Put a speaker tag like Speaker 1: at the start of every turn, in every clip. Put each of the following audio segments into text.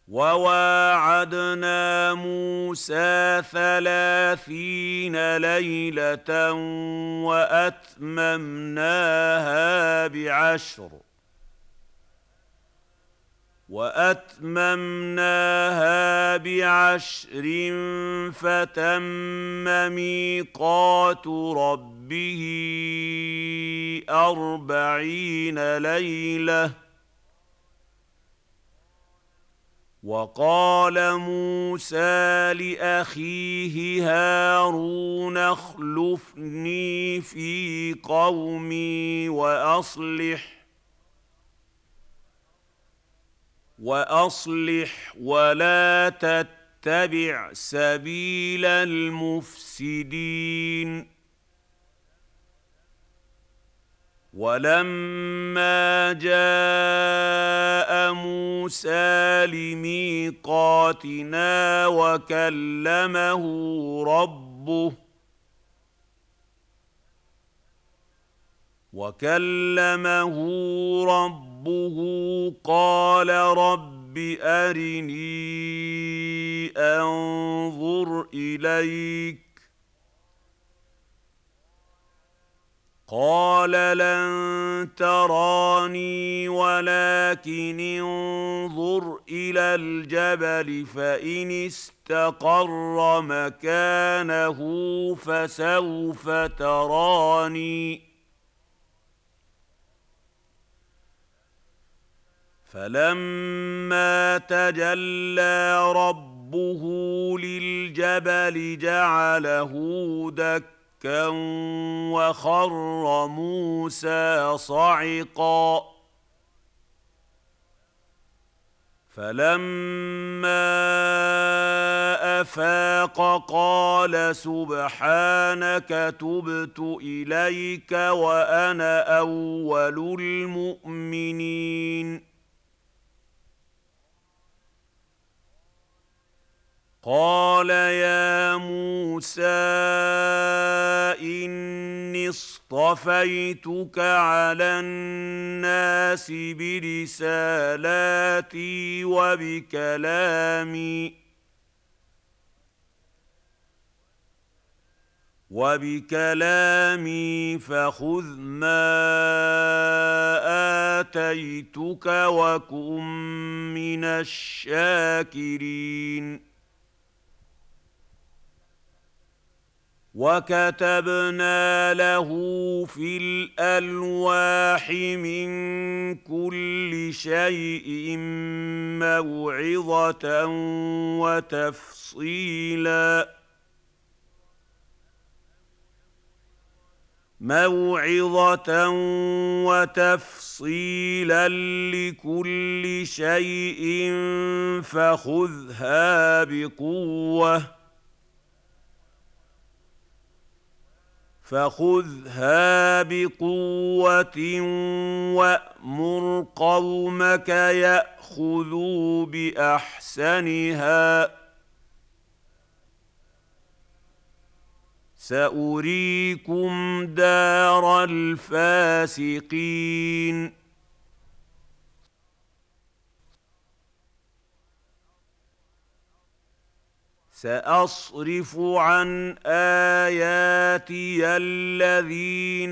Speaker 1: وواعدنا موسى 30 ليلة وأتممناها بعشر فتم ميقات ربه 40 ليلة. وقال موسى لأخيه هارون اخلفني في قومي وأصلح ولا تتبع سبيل المفسدين. ولما جاء موسى لميقاتنا وكلمه ربه قال رب أرني أنظر إليك. قال لن تراني ولكن انظر إلى الجبل فإن استقر مكانه فسوف تراني. فلما تجلى ربه للجبل جعله دكا وخر موسى صعقا. فلما أفاق قال سبحانك تبت إليك وأنا أول المؤمنين. قال يا موسى إني اصطفيتك على الناس برسالاتي وبكلامي فخذ ما آتيتك وكن من الشاكرين. وكتبنا له في الألواح من كل شيء موعظة وتفصيلا لكل شيء فخذها بقوة وأمر قومك يأخذوا بأحسنها. سأريكم دار الفاسقين. سأصرف عن آياتي الذين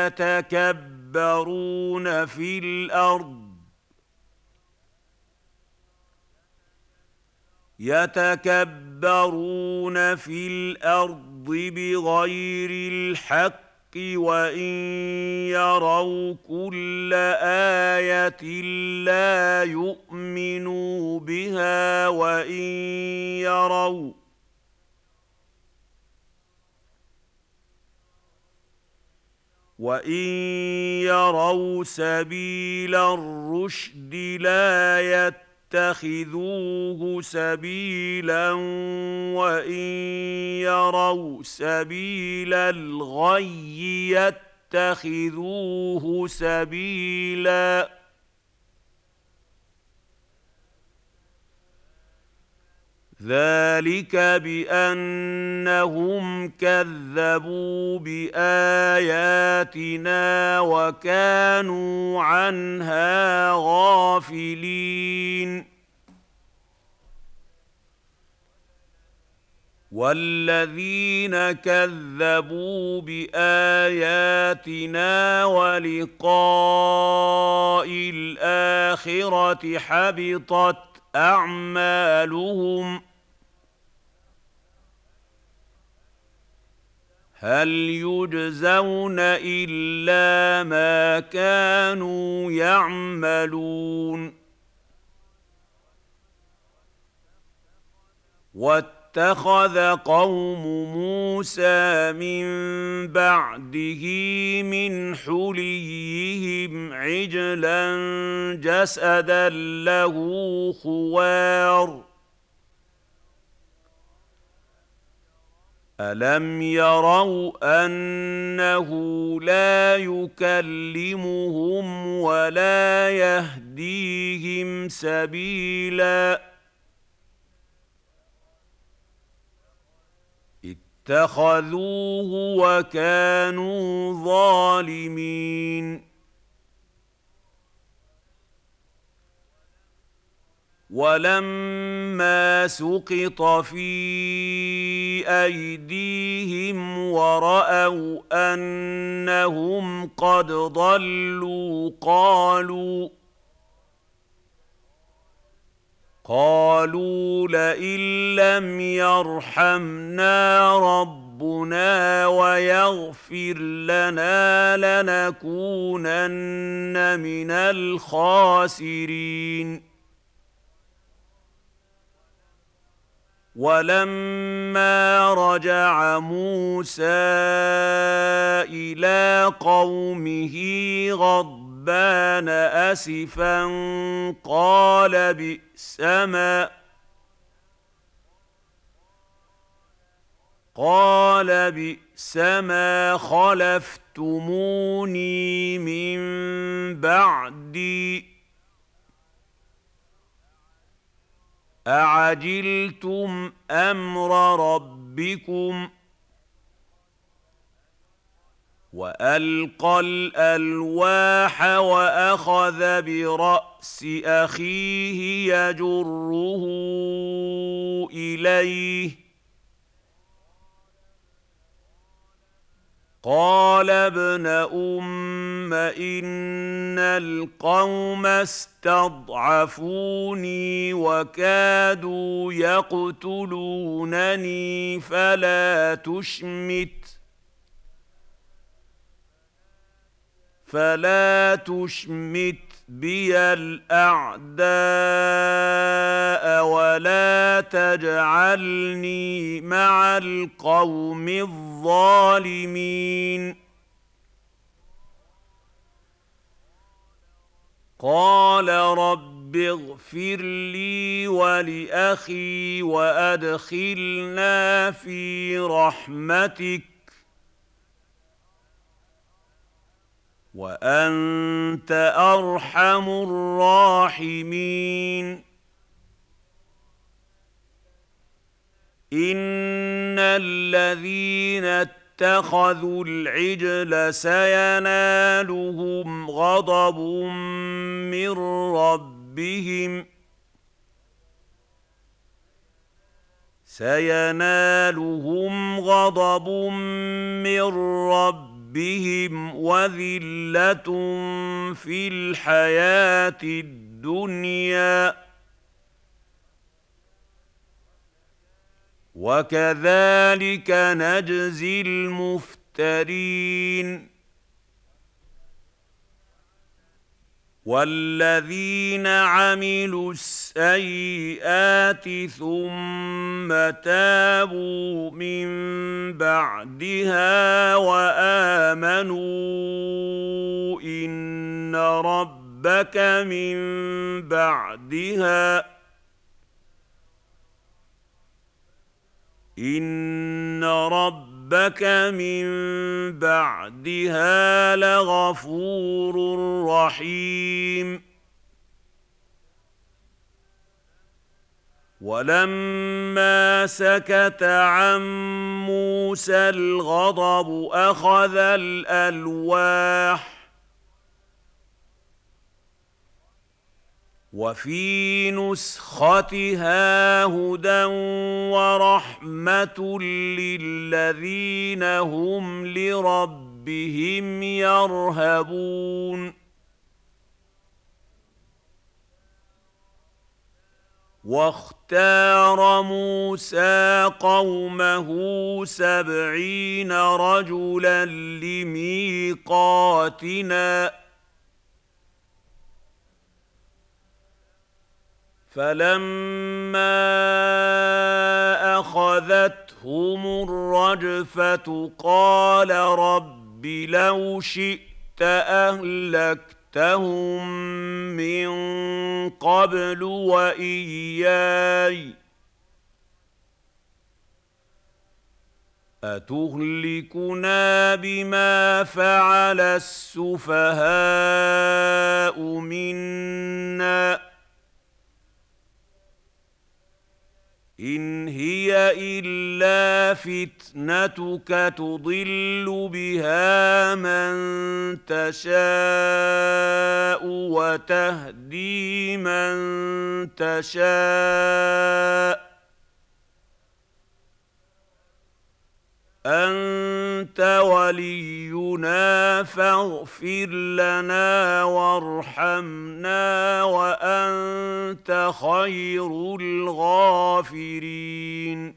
Speaker 1: يتكبرون في الأرض بغير الحق وإن يروا كل آية لا يؤمنوا بها وإن يروا سبيل الرشد لا يتخذوه سبيلا وإن يروا سبيل الغي يتخذوه سبيلا. ذلك بأنهم كذبوا بآياتنا وكانوا عنها غافلين. والذين كذبوا باياتنا ولقاء الاخره حبطت اعمالهم هل يجزون الا ما كانوا يعملون واتخذ قوم موسى من بعده من حليهم عجلا جسدا له خوار ألم يروا أنه لا يكلمهم ولا يهديهم سبيلا اتخذوه وكانوا ظالمين ولما سقط في أيديهم ورأوا أنهم قد ضلوا قالوا لئن لم يرحمنا ربنا ويغفر لنا لنكونن من الخاسرين ولما رجع موسى إلى قومه غضبان أسفا قال بئس ما خلفتموني من بعدي أعجلتم أمر ربكم وألقى الألواح وأخذ برأس أخيه يجره إليه قال ابن أم إن القوم استضعفوني وكادوا يقتلونني فلا تشمت بي الأعداء ولا تجعلني مع القوم الظالمين قال رب اغفر لي ولأخي وأدخلنا في رحمتك وأنت أرحم الراحمين إن الذين اتخذوا العجل سينالهم غضب من ربهم وذلة في الحياة الدنيا وكذلك نجزي المفترين والذين عملوا السيئات ثم تابوا من بعدها وآمنوا إن ربك من بعدها لغفور رحيم ولما سكت عن موسى الغضب أخذ الألواح وفي نسختها هدى ورحمة للذين هم لربهم يرهبون واختار موسى قومه 70 رجلا لميقاتنا فلما أخذتهم الرجفة قال رب لو شئت أهلكتهم من قبل وإياي أتهلكنا بما فعل السفهاء منا إن هي إلا فتنتك تضل بها من تشاء وتهدي من تشاء أنت ولينا فاغفر لنا وارحمنا وأنت خير الغافرين